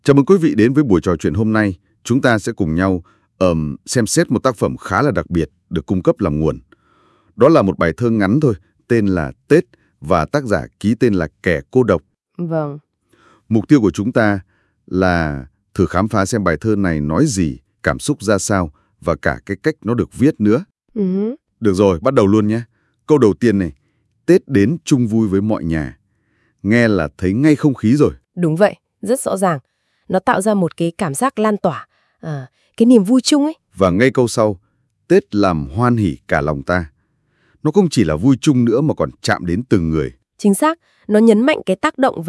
Chào mừng quý vị đến với buổi trò chuyện hôm nay. Chúng ta sẽ cùng nhau xem xét một tác phẩm khá là đặc biệt được cung cấp làm nguồn. Đó là một bài thơ ngắn thôi, tên là Tết và tác giả ký tên là Kẻ Cô Độc. Vâng. Mục tiêu của chúng ta là thử khám phá xem bài thơ này nói gì, cảm xúc ra sao và cả cái cách nó được viết nữa. Được rồi, bắt đầu luôn nhé. Câu đầu tiên này, Tết đến chung vui với mọi nhà. Nghe là thấy ngay không khí rồi. Đúng vậy, rất rõ ràng. Nó tạo ra một cái cảm giác lan tỏa, cái niềm vui chung ấy. Và ngay câu sau, Tết làm hoan hỉ cả lòng ta. Nó không chỉ là vui chung nữa mà còn chạm đến từng người. Chính xác, nó nhấn mạnh cái tác động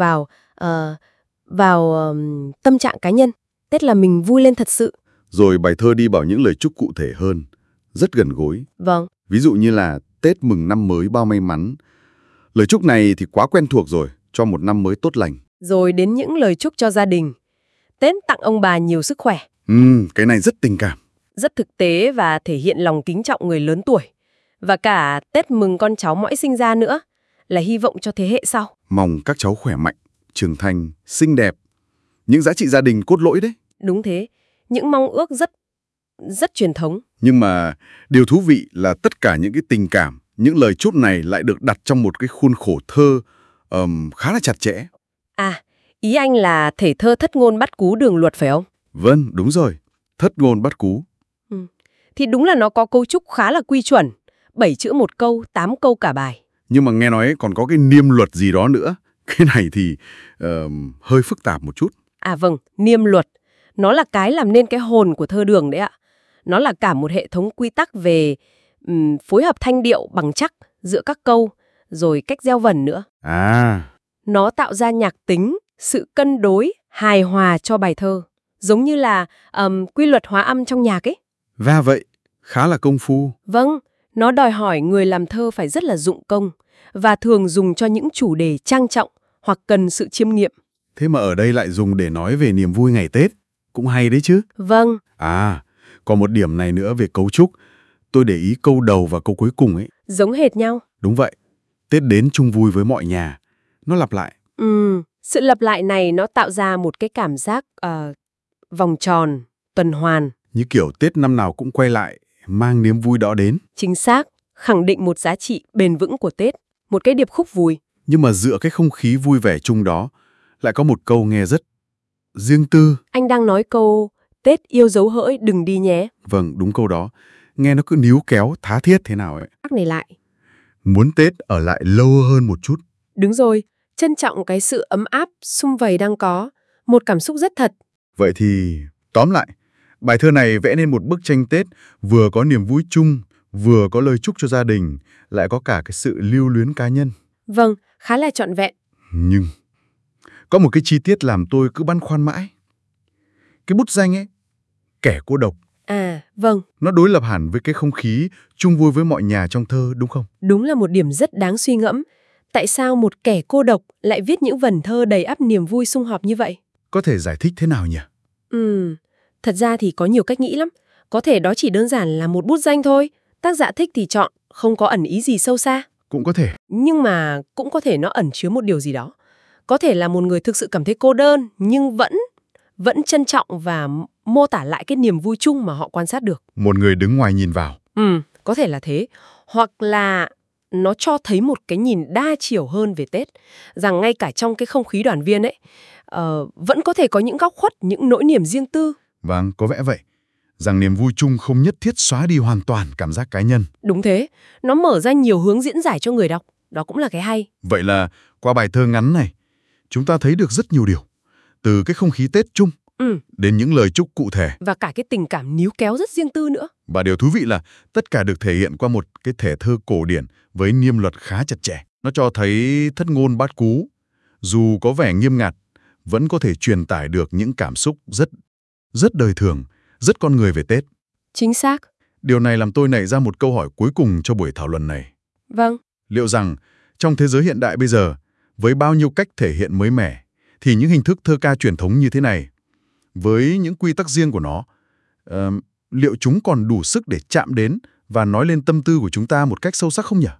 vào tâm trạng cá nhân. Tết là mình vui lên thật sự. Rồi bài thơ đi vào những lời chúc cụ thể hơn, rất gần gũi. Vâng. Ví dụ như là Tết mừng năm mới bao may mắn. Lời chúc này thì quá quen thuộc rồi, cho một năm mới tốt lành. Rồi đến những lời chúc cho gia đình. Tết tặng ông bà nhiều sức khỏe. Cái này rất tình cảm. Rất thực tế và thể hiện lòng kính trọng người lớn tuổi. Và cả Tết mừng con cháu mõi sinh ra nữa, là hy vọng cho thế hệ sau. Mong các cháu khỏe mạnh, trưởng thành, xinh đẹp. Những giá trị gia đình cốt lõi đấy. Đúng thế, những mong ước rất truyền thống. Nhưng mà điều thú vị là tất cả những cái tình cảm, những lời chúc này lại được đặt trong một cái khuôn khổ thơ khá là chặt chẽ. Ý anh là thể thơ thất ngôn bắt cú đường luật phải không? Vâng, đúng rồi. Thất ngôn bắt cú. Thì đúng là nó có cấu trúc khá là quy chuẩn. 7 chữ một câu, 8 câu cả bài. Nhưng mà nghe nói còn có cái niêm luật gì đó nữa. Cái này thì hơi phức tạp một chút. Vâng, niêm luật. Nó là cái làm nên cái hồn của thơ đường đấy ạ. Nó là cả một hệ thống quy tắc về phối hợp thanh điệu bằng chắc giữa các câu, rồi cách gieo vần nữa. Nó tạo ra nhạc tính, sự cân đối, hài hòa cho bài thơ. Giống như là quy luật hóa âm trong nhạc ấy. Và vậy, khá là công phu. Vâng, nó đòi hỏi người làm thơ phải rất là dụng công và thường dùng cho những chủ đề trang trọng hoặc cần sự chiêm nghiệm. Thế mà ở đây lại dùng để nói về niềm vui ngày Tết. Cũng hay đấy chứ. Vâng. Còn một điểm này nữa về cấu trúc. Tôi để ý câu đầu và câu cuối cùng ấy. Giống hệt nhau. Đúng vậy. Tết đến chung vui với mọi nhà. Nó lặp lại. Sự lặp lại này nó tạo ra một cái cảm giác vòng tròn, tuần hoàn. Như kiểu Tết năm nào cũng quay lại, mang niềm vui đó đến. Chính xác, khẳng định một giá trị bền vững của Tết, một cái điệp khúc vui. Nhưng mà dựa cái không khí vui vẻ chung đó, lại có một câu nghe rất riêng tư. Anh đang nói câu Tết yêu dấu hỡi đừng đi nhé. Vâng, đúng câu đó. Nghe nó cứ níu kéo, tha thiết thế nào ấy. Khác này lại. Muốn Tết ở lại lâu hơn một chút. Đúng rồi, trân trọng cái sự ấm áp, sum vầy đang có. Một cảm xúc rất thật. Vậy thì, tóm lại, bài thơ này vẽ nên một bức tranh Tết vừa có niềm vui chung, vừa có lời chúc cho gia đình, lại có cả cái sự lưu luyến cá nhân. Vâng, khá là trọn vẹn. Nhưng, có một cái chi tiết làm tôi cứ băn khoăn mãi. Cái bút danh ấy, Kẻ Cô Độc. Vâng. Nó đối lập hẳn với cái không khí chung vui với mọi nhà trong thơ, đúng không? Đúng là một điểm rất đáng suy ngẫm. Tại sao một kẻ cô độc lại viết những vần thơ đầy ắp niềm vui sum họp như vậy? Có thể giải thích thế nào nhỉ? Thật ra thì có nhiều cách nghĩ lắm. Có thể đó chỉ đơn giản là một bút danh thôi. Tác giả thích thì chọn, không có ẩn ý gì sâu xa. Cũng có thể. Nhưng mà cũng có thể nó ẩn chứa một điều gì đó. Có thể là một người thực sự cảm thấy cô đơn, nhưng vẫn trân trọng và mô tả lại cái niềm vui chung mà họ quan sát được. Một người đứng ngoài nhìn vào. Có thể là thế. Hoặc là nó cho thấy một cái nhìn đa chiều hơn về Tết. Rằng ngay cả trong cái không khí đoàn viên ấy, vẫn có thể có những góc khuất, những nỗi niềm riêng tư. Vâng, có vẻ vậy. Rằng niềm vui chung không nhất thiết xóa đi hoàn toàn cảm giác cá nhân. Đúng thế. Nó mở ra nhiều hướng diễn giải cho người đọc. Đó cũng là cái hay. Vậy là qua bài thơ ngắn này, chúng ta thấy được rất nhiều điều. Từ cái không khí Tết chung, đến những lời chúc cụ thể. Và cả cái tình cảm níu kéo rất riêng tư nữa. Và điều thú vị là tất cả được thể hiện qua một cái thể thơ cổ điển với niêm luật khá chặt chẽ. Nó cho thấy thất ngôn bát cú, dù có vẻ nghiêm ngặt, vẫn có thể truyền tải được những cảm xúc rất đời thường, rất con người về Tết. Chính xác. Điều này làm tôi nảy ra một câu hỏi cuối cùng cho buổi thảo luận này. Vâng. Liệu rằng trong thế giới hiện đại bây giờ, với bao nhiêu cách thể hiện mới mẻ, thì những hình thức thơ ca truyền thống như thế này, với những quy tắc riêng của nó, liệu chúng còn đủ sức để chạm đến và nói lên tâm tư của chúng ta một cách sâu sắc không nhỉ?